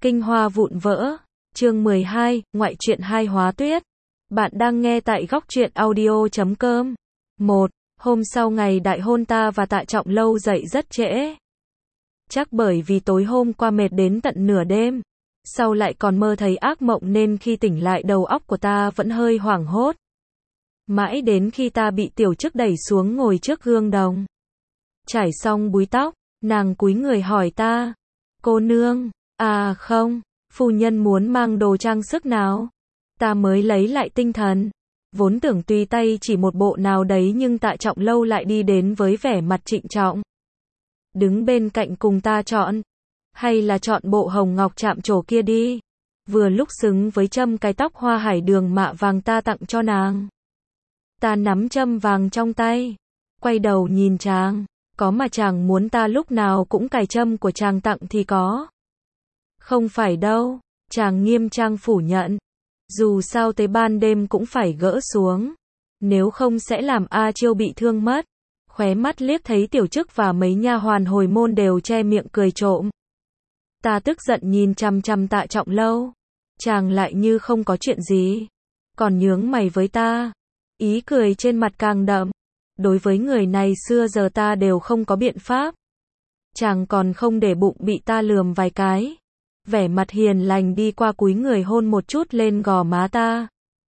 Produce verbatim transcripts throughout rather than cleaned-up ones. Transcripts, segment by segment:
Kinh hoa vụn vỡ, chương mười hai, ngoại truyện hai Hóa Tuyết. Bạn đang nghe tại góc truyện audio chấm com. một. Hôm sau ngày đại hôn ta và Tạ Trọng Lâu dậy rất trễ. Chắc bởi vì tối hôm qua mệt đến tận nửa đêm. Sau lại còn mơ thấy ác mộng nên khi tỉnh lại đầu óc của ta vẫn hơi hoảng hốt. Mãi đến khi ta bị tiểu chức đẩy xuống ngồi trước gương đồng. Trải xong búi tóc, nàng cúi người hỏi ta. Cô nương, à không, phu nhân muốn mang đồ trang sức nào? Ta mới lấy lại tinh thần. Vốn tưởng tùy tay chỉ một bộ nào đấy nhưng Tạ Trọng Lâu lại đi đến với vẻ mặt trịnh trọng. Đứng bên cạnh cùng ta chọn. Hay là chọn bộ hồng ngọc chạm trổ kia đi. Vừa lúc xứng với châm cái tóc hoa hải đường mạ vàng ta tặng cho nàng. Ta nắm châm vàng trong tay. Quay đầu nhìn chàng. Có mà chàng muốn ta lúc nào cũng cài châm của chàng tặng thì có. Không phải đâu. Chàng nghiêm trang phủ nhận. Dù sao tới ban đêm cũng phải gỡ xuống. Nếu không sẽ làm A Chiêu bị thương mất. Khóe mắt liếc thấy tiểu chức và mấy nha hoàn hồi môn đều che miệng cười trộm. Ta tức giận nhìn chằm chằm Tạ Trọng Lâu. Chàng lại như không có chuyện gì. Còn nhướng mày với ta. Ý cười trên mặt càng đậm. Đối với người này xưa giờ ta đều không có biện pháp. Chàng còn không để bụng bị ta lườm vài cái. Vẻ mặt hiền lành đi qua cúi người hôn một chút lên gò má ta.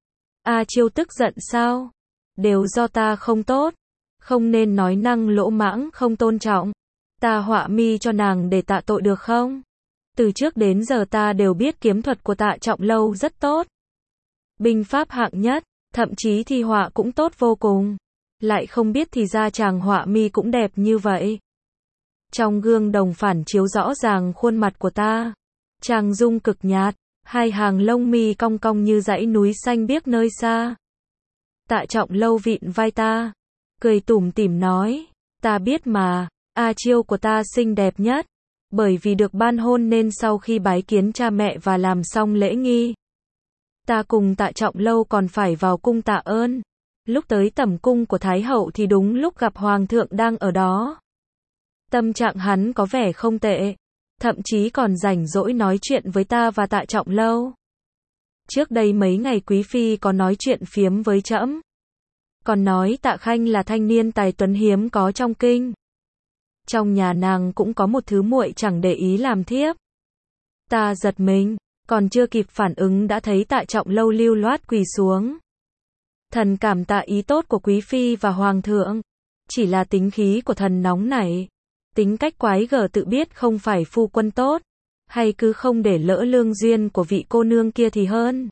A Chiêu tức giận sao? Đều do ta không tốt. Không nên nói năng lỗ mãng không tôn trọng. Ta họa mi cho nàng để tạ tội được không? Từ trước đến giờ ta đều biết kiếm thuật của Tạ Trọng Lâu rất tốt. Binh pháp hạng nhất, thậm chí thi họa cũng tốt vô cùng. Lại không biết thì ra chàng họa mi cũng đẹp như vậy. Trong gương đồng phản chiếu rõ ràng khuôn mặt của ta. Chàng dung cực nhạt, hai hàng lông mi cong cong như dãy núi xanh biếc nơi xa. Tạ Trọng Lâu vịn vai ta, cười tủm tỉm nói, ta biết mà, A Chiêu của ta xinh đẹp nhất. Bởi vì được ban hôn nên sau khi bái kiến cha mẹ và làm xong lễ nghi, ta cùng Tạ Trọng Lâu còn phải vào cung tạ ơn. Lúc tới tẩm cung của Thái Hậu thì đúng lúc gặp Hoàng thượng đang ở đó. Tâm trạng hắn có vẻ không tệ. Thậm chí còn rảnh rỗi nói chuyện với ta và Tạ Trọng Lâu. Trước đây mấy ngày Quý Phi có nói chuyện phiếm với trẫm. Còn nói Tạ Khanh là thanh niên tài tuấn hiếm có trong kinh. Trong nhà nàng cũng có một thứ muội chẳng để ý làm thiếp. Ta giật mình, còn chưa kịp phản ứng đã thấy Tạ Trọng Lâu lưu loát quỳ xuống. Thần cảm tạ ý tốt của Quý Phi và Hoàng thượng. Chỉ là tính khí của thần nóng nảy. Tính cách quái gở tự biết không phải phu quân tốt. Hay cứ không để lỡ lương duyên của vị cô nương kia thì hơn.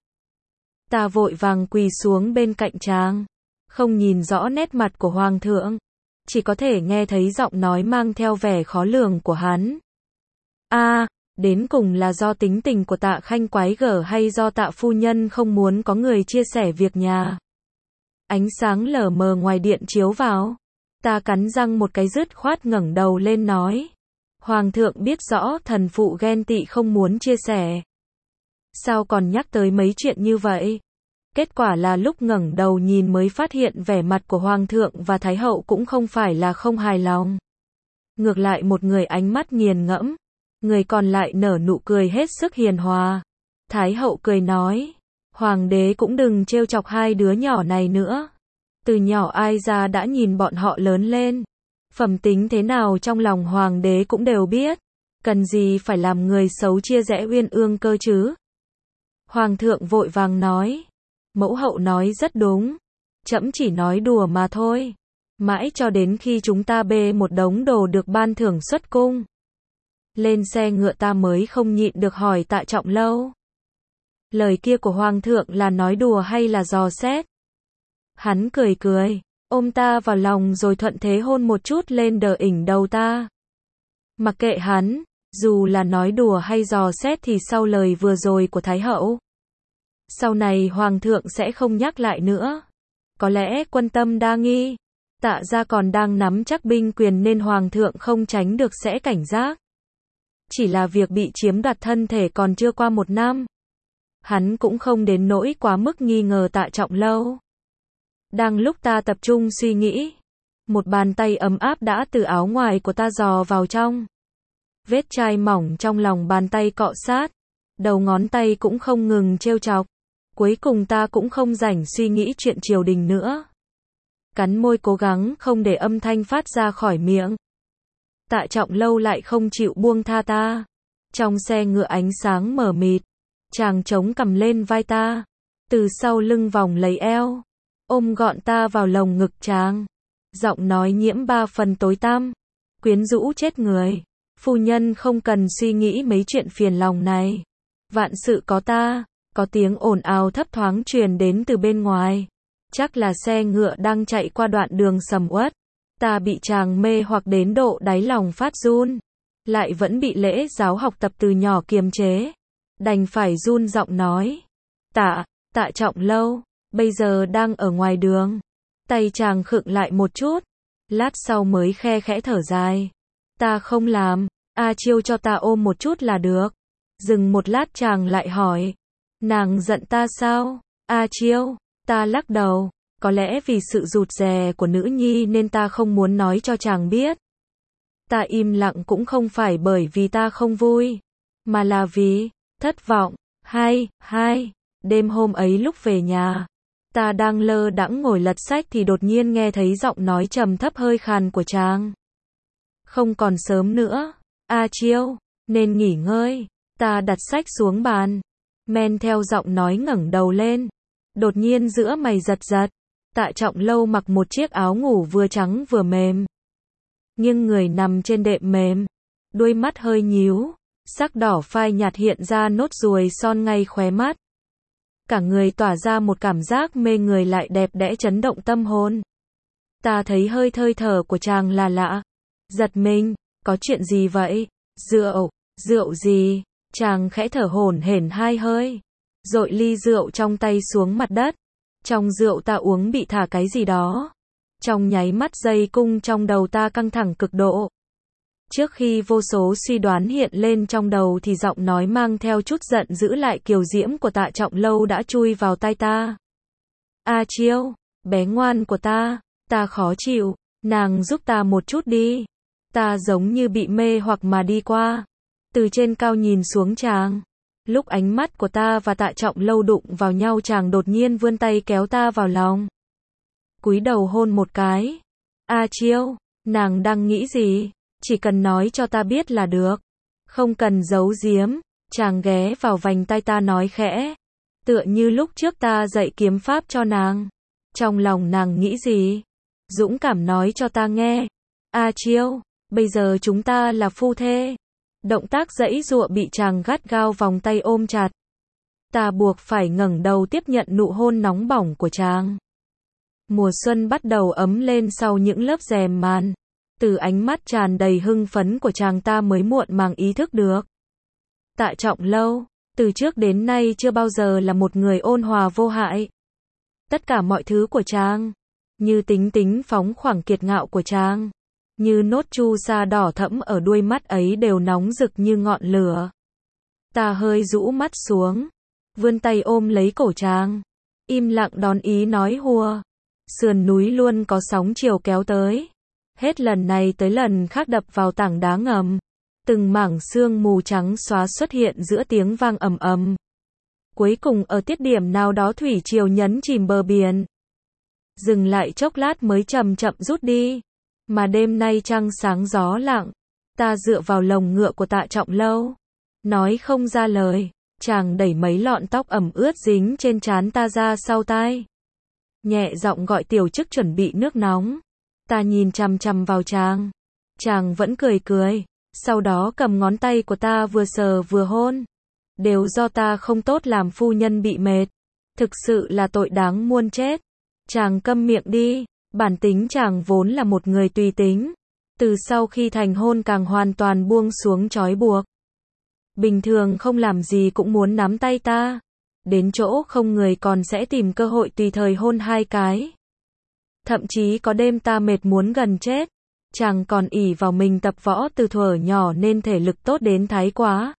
Ta vội vàng quỳ xuống bên cạnh chàng. Không nhìn rõ nét mặt của Hoàng thượng. Chỉ có thể nghe thấy giọng nói mang theo vẻ khó lường của hắn. A, à, đến cùng là do tính tình của Tạ Khanh quái gở hay do Tạ phu nhân không muốn có người chia sẻ việc nhà. Ánh sáng lờ mờ ngoài điện chiếu vào. Ta cắn răng một cái dứt khoát ngẩng đầu lên nói. Hoàng thượng biết rõ thần phụ ghen tị không muốn chia sẻ. Sao còn nhắc tới mấy chuyện như vậy? Kết quả là lúc ngẩng đầu nhìn mới phát hiện vẻ mặt của Hoàng thượng và Thái hậu cũng không phải là không hài lòng. Ngược lại một người ánh mắt nghiền ngẫm. Người còn lại nở nụ cười hết sức hiền hòa. Thái hậu cười nói. Hoàng đế cũng đừng trêu chọc hai đứa nhỏ này nữa. Từ nhỏ ai ra đã nhìn bọn họ lớn lên. Phẩm tính thế nào trong lòng hoàng đế cũng đều biết. Cần gì phải làm người xấu chia rẽ uyên ương cơ chứ? Hoàng thượng vội vàng nói. Mẫu hậu nói rất đúng. Trẫm chỉ nói đùa mà thôi. Mãi cho đến khi chúng ta bê một đống đồ được ban thưởng xuất cung. Lên xe ngựa ta mới không nhịn được hỏi Tạ Trọng Lâu. Lời kia của Hoàng thượng là nói đùa hay là dò xét? Hắn cười cười, ôm ta vào lòng rồi thuận thế hôn một chút lên đờ ỉnh đầu ta. Mặc kệ hắn, dù là nói đùa hay dò xét thì sau lời vừa rồi của Thái hậu, sau này Hoàng thượng sẽ không nhắc lại nữa. Có lẽ quân tâm đa nghi, Tạ gia còn đang nắm chắc binh quyền nên Hoàng thượng không tránh được sẽ cảnh giác. Chỉ là việc bị chiếm đoạt thân thể còn chưa qua một năm. Hắn cũng không đến nỗi quá mức nghi ngờ Tạ Trọng Lâu. Đang lúc ta tập trung suy nghĩ, một bàn tay ấm áp đã từ áo ngoài của ta dò vào trong. Vết chai mỏng trong lòng bàn tay cọ sát, đầu ngón tay cũng không ngừng trêu chọc. Cuối cùng ta cũng không rảnh suy nghĩ chuyện triều đình nữa. Cắn môi cố gắng không để âm thanh phát ra khỏi miệng. Tạ Trọng Lâu lại không chịu buông tha ta. Trong xe ngựa ánh sáng mờ mịt, chàng chống cằm lên vai ta, từ sau lưng vòng lấy eo, ôm gọn ta vào lồng ngực chàng. Giọng nói nhiễm ba phần tối tăm, quyến rũ chết người. Phu nhân không cần suy nghĩ mấy chuyện phiền lòng này. Vạn sự có ta. Có tiếng ồn ào thấp thoáng truyền đến từ bên ngoài. Chắc là xe ngựa đang chạy qua đoạn đường sầm uất. Ta bị chàng mê hoặc đến độ đáy lòng phát run. Lại vẫn bị lễ giáo học tập từ nhỏ kiềm chế. Đành phải run giọng nói. Tạ, Tạ Trọng Lâu, bây giờ đang ở ngoài đường. Tay chàng khựng lại một chút. Lát sau mới khe khẽ thở dài. Ta không làm, A Chiêu cho ta ôm một chút là được. Dừng một lát chàng lại hỏi. Nàng giận ta sao? A Chiêu, ta lắc đầu. Có lẽ vì sự rụt rè của nữ nhi nên ta không muốn nói cho chàng biết. Ta im lặng cũng không phải bởi vì ta không vui, mà là vì thất vọng. Hai, hai, đêm hôm ấy lúc về nhà, ta đang lơ đãng ngồi lật sách thì đột nhiên nghe thấy giọng nói trầm thấp hơi khàn của chàng. Không còn sớm nữa, A Chiêu, nên nghỉ ngơi. Ta đặt sách xuống bàn, men theo giọng nói ngẩng đầu lên. Đột nhiên giữa mày giật giật. Tạ Trọng Lâu mặc một chiếc áo ngủ vừa trắng vừa mềm, nhưng người nằm trên đệm mềm, đuôi mắt hơi nhíu, sắc đỏ phai nhạt hiện ra nốt ruồi son ngay khóe mắt. Cả người tỏa ra một cảm giác mê người lại đẹp đẽ chấn động tâm hồn. Ta thấy hơi hơi thở của chàng là lạ, giật mình, có chuyện gì vậy? Rượu, rượu gì? Chàng khẽ thở hổn hển hai hơi, dội ly rượu trong tay xuống mặt đất. Trong rượu ta uống bị thả cái gì đó. Trong nháy mắt dây cung trong đầu ta căng thẳng cực độ. Trước khi vô số suy đoán hiện lên trong đầu thì giọng nói mang theo chút giận dữ lại kiều diễm của Tạ Trọng Lâu đã chui vào tai ta. A Chiêu, bé ngoan của ta, ta khó chịu, nàng giúp ta một chút đi. Ta giống như bị mê hoặc mà đi qua, từ trên cao nhìn xuống chàng. Lúc ánh mắt của ta và Tạ Trọng Lâu đụng vào nhau chàng đột nhiên vươn tay kéo ta vào lòng. Cúi đầu hôn một cái. A Chiêu, nàng đang nghĩ gì? Chỉ cần nói cho ta biết là được. Không cần giấu giếm. Chàng ghé vào vành tai ta nói khẽ. Tựa như lúc trước ta dạy kiếm pháp cho nàng. Trong lòng nàng nghĩ gì? Dũng cảm nói cho ta nghe. A Chiêu, bây giờ chúng ta là phu thê. Động tác giãy giụa bị chàng gắt gao vòng tay ôm chặt. Ta buộc phải ngẩng đầu tiếp nhận nụ hôn nóng bỏng của chàng. Mùa xuân bắt đầu ấm lên sau những lớp rèm màn. Từ ánh mắt tràn đầy hưng phấn của chàng ta mới muộn màng ý thức được. Tạ Trọng Lâu, từ trước đến nay chưa bao giờ là một người ôn hòa vô hại. Tất cả mọi thứ của chàng, như tính tính phóng khoáng kiệt ngạo của chàng, như nốt chu sa đỏ thẫm ở đuôi mắt ấy đều nóng rực như ngọn lửa. Ta hơi rũ mắt xuống, vươn tay ôm lấy cổ chàng, im lặng đón ý nói hùa. Sườn núi luôn có sóng chiều kéo tới, hết lần này tới lần khác đập vào tảng đá ngầm. Từng mảng sương mù trắng xóa xuất hiện giữa tiếng vang ầm ầm. Cuối cùng ở tiết điểm nào đó thủy triều nhấn chìm bờ biển. Dừng lại chốc lát mới chậm chậm rút đi. Mà đêm nay trăng sáng gió lặng. Ta dựa vào lồng ngựa của Tạ Trọng Lâu, nói không ra lời. Chàng đẩy mấy lọn tóc ẩm ướt dính trên trán ta ra sau tai. Nhẹ giọng gọi tiểu chức chuẩn bị nước nóng. Ta nhìn chằm chằm vào chàng. Chàng vẫn cười cười. Sau đó cầm ngón tay của ta vừa sờ vừa hôn. Đều do ta không tốt làm phu nhân bị mệt. Thực sự là tội đáng muôn chết. Chàng câm miệng đi. Bản tính chàng vốn là một người tùy tính. Từ sau khi thành hôn càng hoàn toàn buông xuống trói buộc. Bình thường không làm gì cũng muốn nắm tay ta. Đến chỗ không người còn sẽ tìm cơ hội tùy thời hôn hai cái. Thậm chí có đêm ta mệt muốn gần chết. Chàng còn ỷ vào mình tập võ từ thuở nhỏ nên thể lực tốt đến thái quá.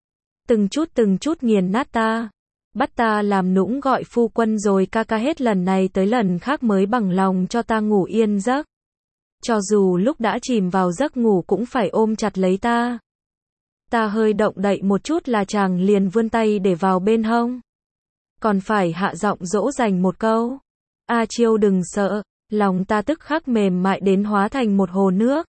Từng chút từng chút nghiền nát ta. Bắt ta làm nũng gọi phu quân rồi ca ca hết lần này tới lần khác mới bằng lòng cho ta ngủ yên giấc. Cho dù lúc đã chìm vào giấc ngủ cũng phải ôm chặt lấy ta. Ta hơi động đậy một chút là chàng liền vươn tay để vào bên hông. Còn phải hạ giọng dỗ dành một câu. A Chiêu đừng sợ, lòng ta tức khắc mềm mại đến hóa thành một hồ nước.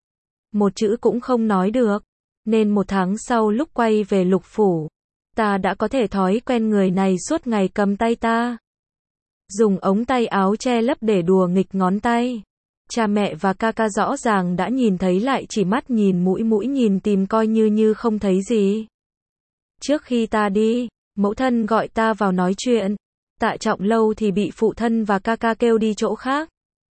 Một chữ cũng không nói được. Nên một tháng sau lúc quay về Lục phủ, ta đã có thể thói quen người này suốt ngày cầm tay ta. Dùng ống tay áo che lấp để đùa nghịch ngón tay. Cha mẹ và ca ca rõ ràng đã nhìn thấy lại chỉ mắt nhìn mũi mũi nhìn tìm coi như như không thấy gì. Trước khi ta đi, mẫu thân gọi ta vào nói chuyện. Tạ Trọng Lâu thì bị phụ thân và ca ca kêu đi chỗ khác.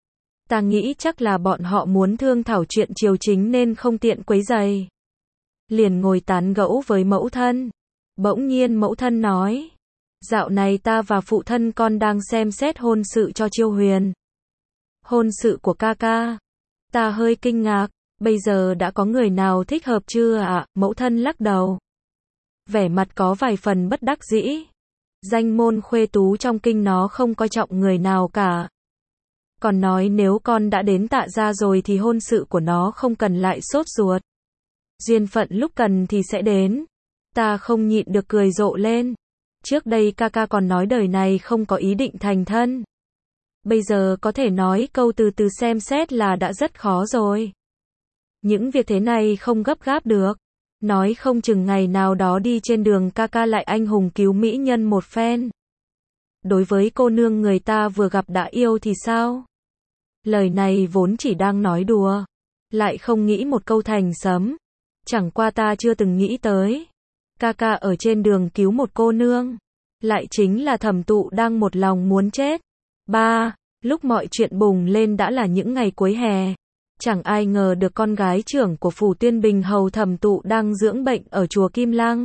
Ta nghĩ chắc là bọn họ muốn thương thảo chuyện triều chính nên không tiện quấy rầy. Liền ngồi tán gẫu với mẫu thân. Bỗng nhiên mẫu thân nói. Dạo này ta và phụ thân con đang xem xét hôn sự cho Chiêu Huyền. Hôn sự của ca ca. Ta hơi kinh ngạc. Bây giờ đã có người nào thích hợp chưa ạ? À? Mẫu thân lắc đầu. Vẻ mặt có vài phần bất đắc dĩ. Danh môn khuê tú trong kinh nó không coi trọng người nào cả. Còn nói nếu con đã đến Tạ gia rồi thì hôn sự của nó không cần lại sốt ruột. Duyên phận lúc cần thì sẽ đến. Ta không nhịn được cười rộ lên. Trước đây ca ca còn nói đời này không có ý định thành thân. Bây giờ có thể nói câu từ từ xem xét là đã rất khó rồi. Những việc thế này không gấp gáp được. Nói không chừng ngày nào đó đi trên đường ca ca lại anh hùng cứu mỹ nhân một phen. Đối với cô nương người ta vừa gặp đã yêu thì sao? Lời này vốn chỉ đang nói đùa. Lại không nghĩ một câu thành sấm. Chẳng qua ta chưa từng nghĩ tới. Ca ca ở trên đường cứu một cô nương. Lại chính là Thẩm Tụ đang một lòng muốn chết. Ba, lúc mọi chuyện bùng lên đã là những ngày cuối hè. Chẳng ai ngờ được con gái trưởng của phủ Tuyên Bình hầu Thẩm Tụ đang dưỡng bệnh ở chùa Kim Lăng.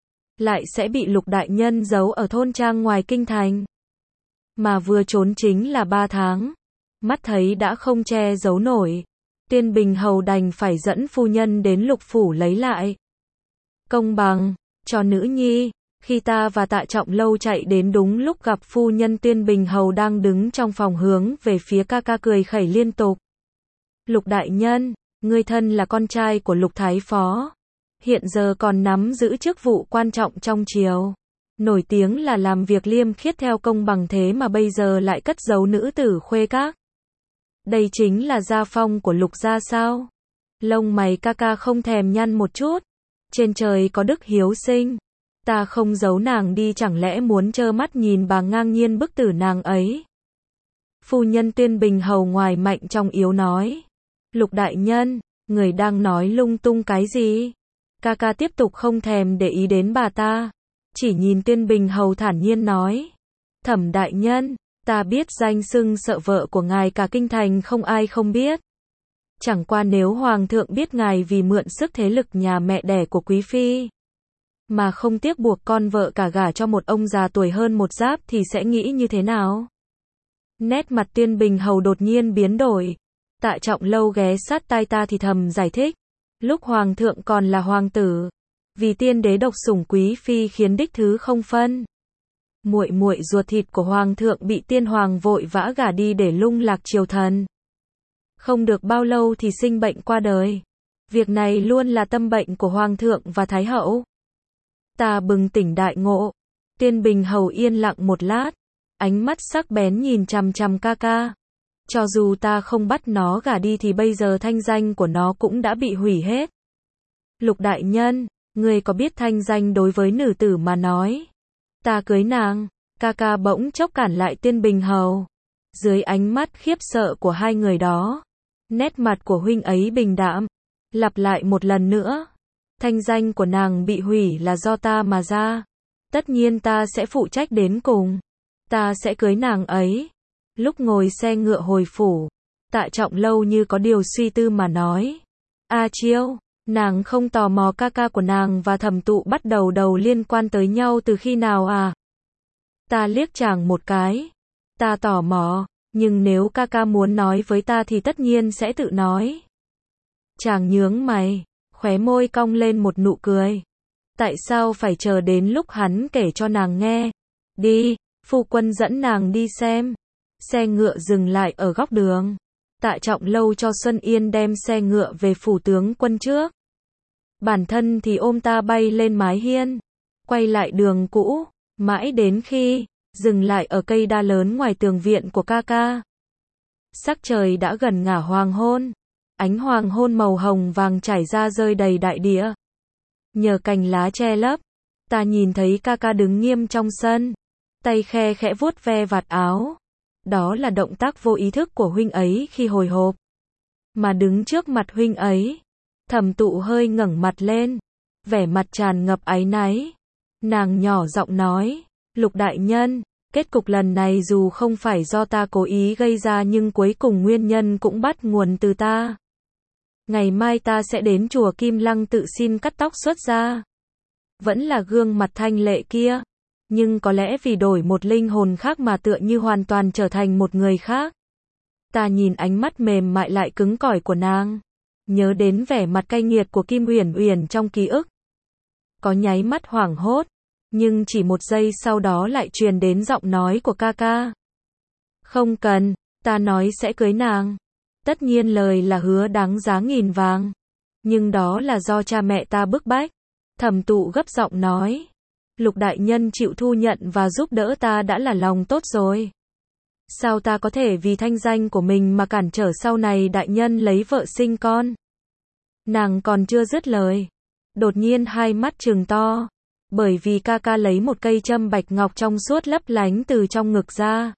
Lại sẽ bị Lục đại nhân giấu ở thôn trang ngoài kinh thành. Mà vừa trốn chính là ba tháng. Mắt thấy đã không che giấu nổi. Tuyên Bình hầu đành phải dẫn phu nhân đến Lục phủ lấy lại công bằng cho nữ nhi. Khi ta và Tạ Trọng Lâu chạy đến đúng lúc gặp phu nhân Tuyên Bình hầu đang đứng trong phòng hướng về phía ca ca cười khẩy liên tục. Lục đại nhân, ngươi thân là con trai của Lục thái phó, hiện giờ còn nắm giữ chức vụ quan trọng trong triều, nổi tiếng là làm việc liêm khiết theo công bằng, thế mà bây giờ lại cất giấu nữ tử khuê các. Đây chính là gia phong của Lục gia sao? Lông mày ca ca không thèm nhăn một chút. Trên trời có đức hiếu sinh. Ta không giấu nàng đi, chẳng lẽ muốn trơ mắt nhìn bà ngang nhiên bức tử nàng ấy? Phu nhân Tuyên Bình hầu ngoài mạnh trong yếu nói. Lục đại nhân, người đang nói lung tung cái gì? Ca ca tiếp tục không thèm để ý đến bà ta. Chỉ nhìn Tuyên Bình hầu thản nhiên nói. Thẩm đại nhân, ta biết danh xưng sợ vợ của ngài cả kinh thành không ai không biết. Chẳng qua nếu hoàng thượng biết ngài vì mượn sức thế lực nhà mẹ đẻ của quý phi mà không tiếc buộc con vợ cả gả cho một ông già tuổi hơn một giáp thì sẽ nghĩ như thế nào? Nét mặt Tuyên Bình hầu đột nhiên biến đổi. Tạ Trọng Lâu ghé sát tai ta thì thầm giải thích. Lúc hoàng thượng còn là hoàng tử, vì tiên đế độc sủng quý phi khiến đích thứ không phân. Muội muội ruột thịt của hoàng thượng bị tiên hoàng vội vã gả đi để lung lạc triều thần. Không được bao lâu thì sinh bệnh qua đời. Việc này luôn là tâm bệnh của hoàng thượng và thái hậu. Ta bừng tỉnh đại ngộ. Tuyên Bình hầu yên lặng một lát, ánh mắt sắc bén nhìn chằm chằm ca ca. Cho dù ta không bắt nó gả đi thì bây giờ thanh danh của nó cũng đã bị hủy hết. Lục đại nhân, người có biết thanh danh đối với nữ tử mà nói? Ta cưới nàng. Ca ca bỗng chốc cản lại Tuyên Bình hầu. Dưới ánh mắt khiếp sợ của hai người đó, nét mặt của huynh ấy bình đạm. Lặp lại một lần nữa. Thanh danh của nàng bị hủy là do ta mà ra. Tất nhiên ta sẽ phụ trách đến cùng. Ta sẽ cưới nàng ấy. Lúc ngồi xe ngựa hồi phủ, Tạ Trọng Lâu như có điều suy tư mà nói. A Chiêu, nàng không tò mò ca ca của nàng và Thẩm Tụ bắt đầu đầu liên quan tới nhau từ khi nào à? Ta liếc chàng một cái. Ta tò mò, nhưng nếu ca ca muốn nói với ta thì tất nhiên sẽ tự nói. Chàng nhướng mày, khóe môi cong lên một nụ cười. Tại sao phải chờ đến lúc hắn kể cho nàng nghe? Đi, phu quân dẫn nàng đi xem. Xe ngựa dừng lại ở góc đường. Tạ Trọng Lâu cho Xuân Yên đem xe ngựa về phủ tướng quân trước. bản thân thì ôm ta bay lên mái hiên, quay lại đường cũ, mãi đến khi dừng lại ở cây đa lớn ngoài tường viện của ca ca. Sắc trời đã gần ngả hoàng hôn, ánh hoàng hôn màu hồng vàng trải ra rơi đầy đại địa. Nhờ cành lá che lấp, ta nhìn thấy ca ca đứng nghiêm trong sân, tay khe khẽ vuốt ve vạt áo. Đó là động tác vô ý thức của huynh ấy khi hồi hộp. Mà đứng trước mặt huynh ấy, Thẩm Tụ hơi ngẩng mặt lên, vẻ mặt tràn ngập áy náy. Nàng nhỏ giọng nói, Lục đại nhân, kết cục lần này dù không phải do ta cố ý gây ra nhưng cuối cùng nguyên nhân cũng bắt nguồn từ ta. Ngày mai ta sẽ đến chùa Kim Lăng tự xin cắt tóc xuất gia. Vẫn là gương mặt thanh lệ kia, nhưng có lẽ vì đổi một linh hồn khác mà tựa như hoàn toàn trở thành một người khác. Ta nhìn ánh mắt mềm mại lại cứng cỏi của nàng, nhớ đến vẻ mặt cay nghiệt của Kim Uyển Uyển trong ký ức. Có nháy mắt hoảng hốt, nhưng chỉ một giây sau đó lại truyền đến giọng nói của ca ca. Không cần, ta nói sẽ cưới nàng. Tất nhiên lời là hứa đáng giá nghìn vàng, nhưng đó là do cha mẹ ta bức bách. Thẩm Tụ gấp giọng nói, Lục đại nhân chịu thu nhận và giúp đỡ ta đã là lòng tốt rồi. Sao ta có thể vì thanh danh của mình mà cản trở sau này đại nhân lấy vợ sinh con? Nàng còn chưa dứt lời, đột nhiên hai mắt trừng to, bởi vì ca ca lấy một cây châm bạch ngọc trong suốt lấp lánh từ trong ngực ra,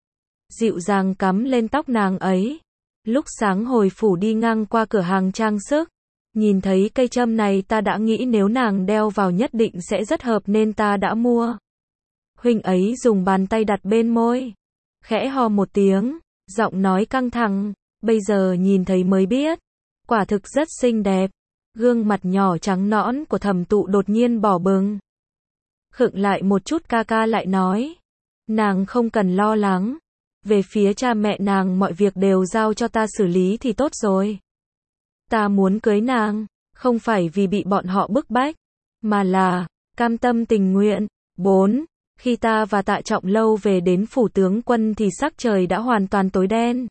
dịu dàng cắm lên tóc nàng ấy. Lúc sáng hồi phủ đi ngang qua cửa hàng trang sức, nhìn thấy cây châm này ta đã nghĩ nếu nàng đeo vào nhất định sẽ rất hợp nên ta đã mua. Huynh ấy dùng bàn tay đặt bên môi, khẽ ho một tiếng, giọng nói căng thẳng, bây giờ nhìn thấy mới biết, quả thực rất xinh đẹp. Gương mặt nhỏ trắng nõn của Thẩm Tụ đột nhiên đỏ bừng. Khựng lại một chút ca ca lại nói, nàng không cần lo lắng, về phía cha mẹ nàng mọi việc đều giao cho ta xử lý thì tốt rồi. Ta muốn cưới nàng, không phải vì bị bọn họ bức bách, mà là cam tâm tình nguyện. bốn. Khi ta và Tạ Trọng Lâu về đến phủ tướng quân thì sắc trời đã hoàn toàn tối đen.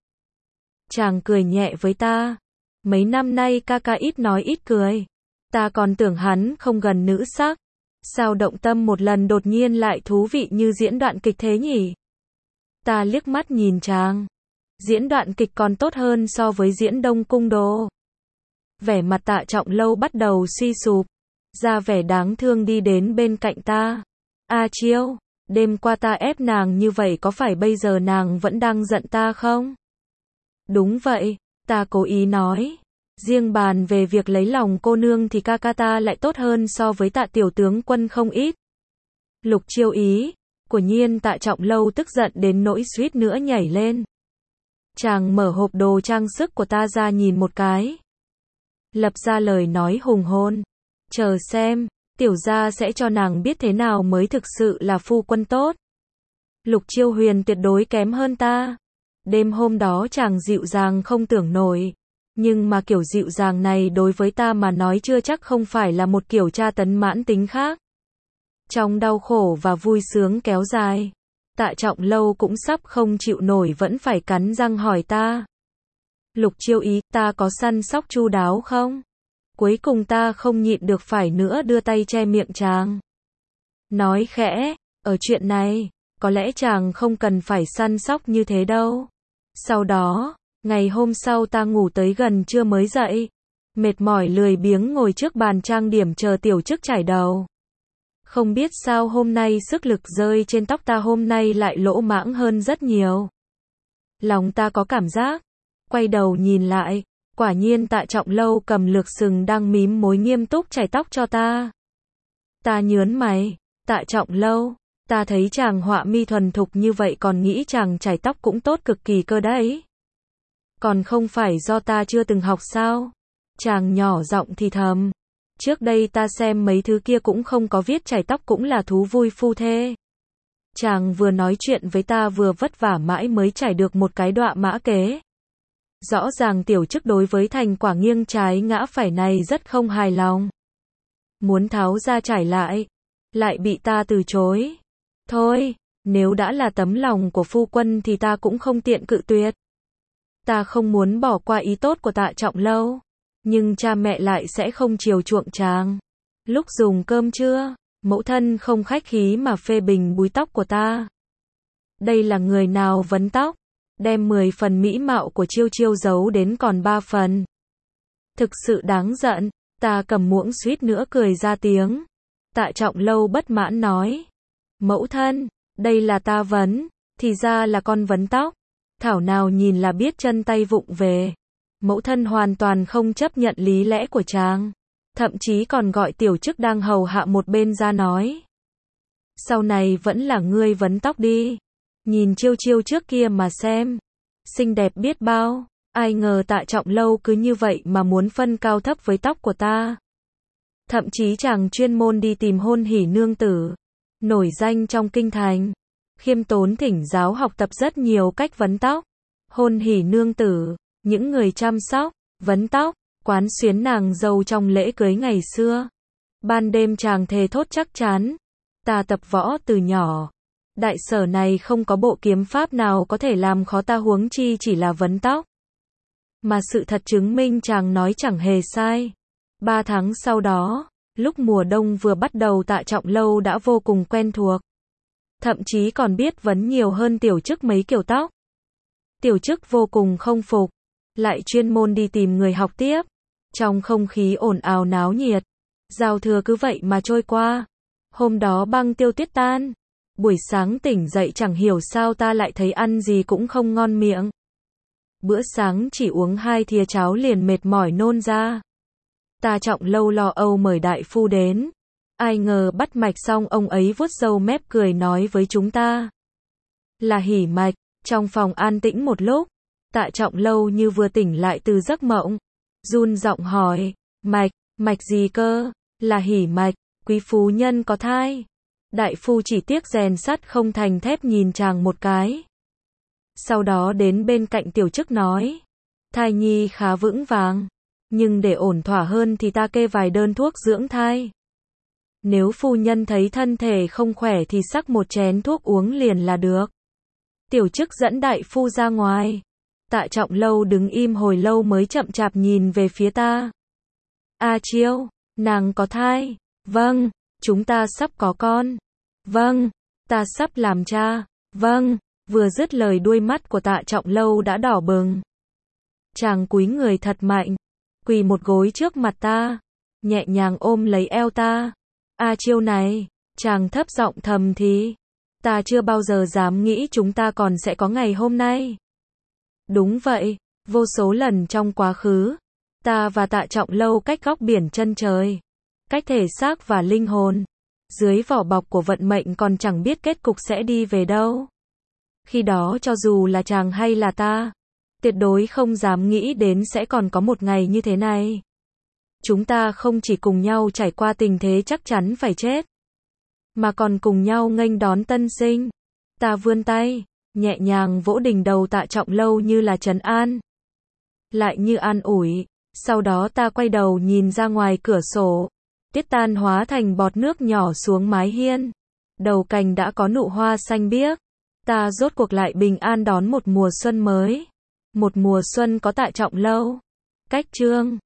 Chàng cười nhẹ với ta. Mấy năm nay ca ca ít nói ít cười. Ta còn tưởng hắn không gần nữ sắc. Sao động tâm một lần đột nhiên lại thú vị như diễn đoạn kịch thế nhỉ? Ta liếc mắt nhìn chàng. Diễn đoạn kịch còn tốt hơn so với diễn Đông Cung đồ. Vẻ mặt Tạ Trọng Lâu bắt đầu suy sụp, ra vẻ đáng thương đi đến bên cạnh ta. A Chiêu, đêm qua ta ép nàng như vậy có phải bây giờ nàng vẫn đang giận ta không? Đúng vậy, ta cố ý nói. Riêng bàn về việc lấy lòng cô nương thì ca ca ta lại tốt hơn so với Tạ tiểu tướng quân không ít. Lục Chiêu ý, quả nhiên Tạ Trọng Lâu tức giận đến nỗi suýt nữa nhảy lên. Chàng mở hộp đồ trang sức của ta ra nhìn một cái, lập ra lời nói hùng hồn. Chờ xem, tiểu gia sẽ cho nàng biết thế nào mới thực sự là phu quân tốt. Lục Chiêu Huyền tuyệt đối kém hơn ta. Đêm hôm đó chàng dịu dàng không tưởng nổi. Nhưng mà kiểu dịu dàng này đối với ta mà nói chưa chắc không phải là một kiểu tra tấn mãn tính khác. Trong đau khổ và vui sướng kéo dài, Tạ Trọng Lâu cũng sắp không chịu nổi vẫn phải cắn răng hỏi ta. Lục Chiêu ý, ta có săn sóc chu đáo không? Cuối cùng ta không nhịn được phải nữa đưa tay che miệng chàng. Nói khẽ, ở chuyện này, có lẽ chàng không cần phải săn sóc như thế đâu. Sau đó, ngày hôm sau ta ngủ tới gần trưa mới dậy. Mệt mỏi lười biếng ngồi trước bàn trang điểm chờ tiểu chức chải đầu. Không biết sao hôm nay sức lực rơi trên tóc ta hôm nay lại lỗ mãng hơn rất nhiều. Lòng ta có cảm giác. Quay đầu nhìn lại, quả nhiên Tạ Trọng Lâu cầm lược sừng đang mím mối nghiêm túc chải tóc cho ta. Ta nhớn mày, Tạ Trọng Lâu, ta thấy chàng họa mi thuần thục như vậy còn nghĩ chàng chải tóc cũng tốt cực kỳ cơ đấy. Còn không phải do ta chưa từng học sao? Chàng nhỏ giọng thì thầm. Trước đây ta xem mấy thứ kia cũng không có viết chải tóc cũng là thú vui phu thê. Chàng vừa nói chuyện với ta vừa vất vả mãi mới chải được một cái đọa mã kế. Rõ ràng tiểu chức đối với thành quả nghiêng trái ngã phải này rất không hài lòng. Muốn tháo ra trải lại, lại bị ta từ chối. Thôi, nếu đã là tấm lòng của phu quân thì ta cũng không tiện cự tuyệt. Ta không muốn bỏ qua ý tốt của Tạ Trọng Lâu. Nhưng cha mẹ lại sẽ không chiều chuộng chàng. Lúc dùng cơm trưa, mẫu thân không khách khí mà phê bình búi tóc của ta. Đây là người nào vấn tóc, đem mười phần mỹ mạo của Chiêu Chiêu giấu đến còn ba phần. Thực sự đáng giận, ta cầm muỗng suýt nữa cười ra tiếng. Tạ Trọng Lâu bất mãn nói. Mẫu thân, đây là ta vấn, thì ra là con vấn tóc. Thảo nào nhìn là biết chân tay vụng về. Mẫu thân hoàn toàn không chấp nhận lý lẽ của chàng. Thậm chí còn gọi tiểu chức đang hầu hạ một bên ra nói. Sau này vẫn là ngươi vấn tóc đi. Nhìn Chiêu Chiêu trước kia mà xem. Xinh đẹp biết bao. Ai ngờ Tạ Trọng Lâu cứ như vậy mà muốn phân cao thấp với tóc của ta. Thậm chí chàng chuyên môn đi tìm Hôn Hỉ nương tử. Nổi danh trong kinh thành. Khiêm tốn thỉnh giáo học tập rất nhiều cách vấn tóc. Hôn Hỉ nương tử, những người chăm sóc, vấn tóc, quán xuyến nàng dâu trong lễ cưới ngày xưa. Ban đêm chàng thề thốt chắc chắn. Ta tập võ từ nhỏ. Đại sở này không có bộ kiếm pháp nào có thể làm khó ta, huống chi chỉ là vấn tóc. Mà sự thật chứng minh chàng nói chẳng hề sai. Ba tháng sau đó, lúc mùa đông vừa bắt đầu, Tạ Trọng Lâu đã vô cùng quen thuộc. Thậm chí còn biết vấn nhiều hơn tiểu chức mấy kiểu tóc. Tiểu chức vô cùng không phục, lại chuyên môn đi tìm người học tiếp. Trong không khí ồn ào náo nhiệt, giao thừa cứ vậy mà trôi qua. Hôm đó băng tiêu tuyết tan. Buổi sáng tỉnh dậy chẳng hiểu sao ta lại thấy ăn gì cũng không ngon miệng. Bữa sáng chỉ uống hai thìa cháo liền mệt mỏi nôn ra. Tạ Trọng Lâu lo âu mời đại phu đến. Ai ngờ bắt mạch xong ông ấy vuốt râu mép cười nói với chúng ta. Là hỉ mạch. Trong phòng an tĩnh một lúc, Tạ Trọng Lâu như vừa tỉnh lại từ giấc mộng. Run giọng hỏi, mạch, mạch gì cơ? Là hỉ mạch, quý phu nhân có thai. Đại phu chỉ tiếc rèn sắt không thành thép nhìn chàng một cái. Sau đó đến bên cạnh tiểu chức nói, thai nhi khá vững vàng, nhưng để ổn thỏa hơn thì ta kê vài đơn thuốc dưỡng thai. Nếu phu nhân thấy thân thể không khỏe thì sắc một chén thuốc uống liền là được. Tiểu chức dẫn đại phu ra ngoài. Tạ Trọng Lâu đứng im hồi lâu mới chậm chạp nhìn về phía ta. A Chiêu, nàng có thai. Vâng, chúng ta sắp có con. Vâng, ta sắp làm cha. Vâng, vừa dứt lời đuôi mắt của Tạ Trọng Lâu đã đỏ bừng. Chàng cúi người thật mạnh, quỳ một gối trước mặt ta, nhẹ nhàng ôm lấy eo ta. A Chiêu này, chàng thấp giọng thầm thì. Ta chưa bao giờ dám nghĩ chúng ta còn sẽ có ngày hôm nay. Đúng vậy, vô số lần trong quá khứ, ta và Tạ Trọng Lâu cách góc biển chân trời, cách thể xác và linh hồn, dưới vỏ bọc của vận mệnh còn chẳng biết kết cục sẽ đi về đâu. Khi đó cho dù là chàng hay là ta, tuyệt đối không dám nghĩ đến sẽ còn có một ngày như thế này. Chúng ta không chỉ cùng nhau trải qua tình thế chắc chắn phải chết, mà còn cùng nhau nghênh đón tân sinh. Ta vươn tay, nhẹ nhàng vỗ đỉnh đầu Tạ Trọng Lâu như là trấn an, lại như an ủi. Sau đó ta quay đầu nhìn ra ngoài cửa sổ, tuyết tan hóa thành bọt nước nhỏ xuống mái hiên. Đầu cành đã có nụ hoa xanh biếc. Ta rốt cuộc lại bình an đón một mùa xuân mới. Một mùa xuân có Tạ Trọng Lâu. Cách chương